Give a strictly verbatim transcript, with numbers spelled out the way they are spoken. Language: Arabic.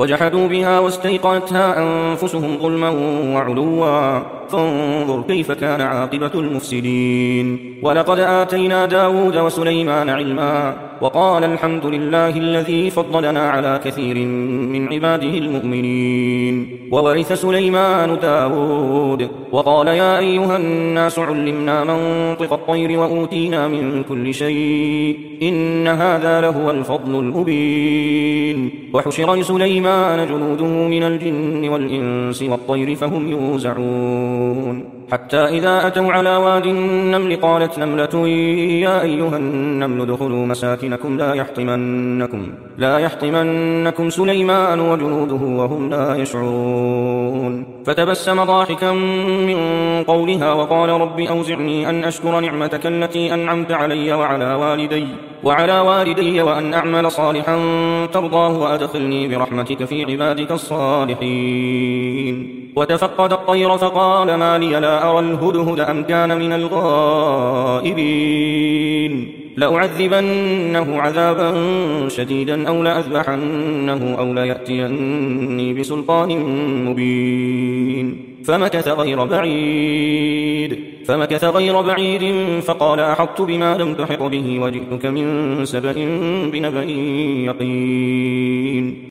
وجحدوا بها واستيقنتها أنفسهم ظلما وعلوا فانظر كيف كان عاقبة المفسدين. ولقد آتينا داود وسليمان علما وقال الحمد لله الذي فضلنا على كثير من عباده المؤمنين. وورث سليمان داود وقال يا أيها الناس علمنا منطق الطير وأوتينا من كل شيء إن هذا لهو الفضل المبين. وحشر لسليمان جنوده من الجن والإنس والطير فهم يوزعون حتى إذا أتوا على واد النمل قالت نملة يا أيها النمل ادخلوا مساكنكم لا يحطمنكم, لا يحطمنكم سليمان وجنوده وهم لا يشعرون. فتبسم ضاحكا من قولها وقال رب أوزعني أن أشكر نعمتك التي أنعمت علي وعلى والدي, وعلى والدي وأن أعمل صالحا ترضاه وأدخلني برحمتك في عبادك الصالحين. وتفقد الطير فقال ما لي لا أرى الهدهد أم كان من الغائبين لأعذبنه عذابا شديدا أو لأذبحنه أو ليأتيني بسلطان مبين. فمكث غير بعيد فمكث غير بعيد فقال أحطت بما لم تحط به وجئتك من سبأ بنبأ يقين.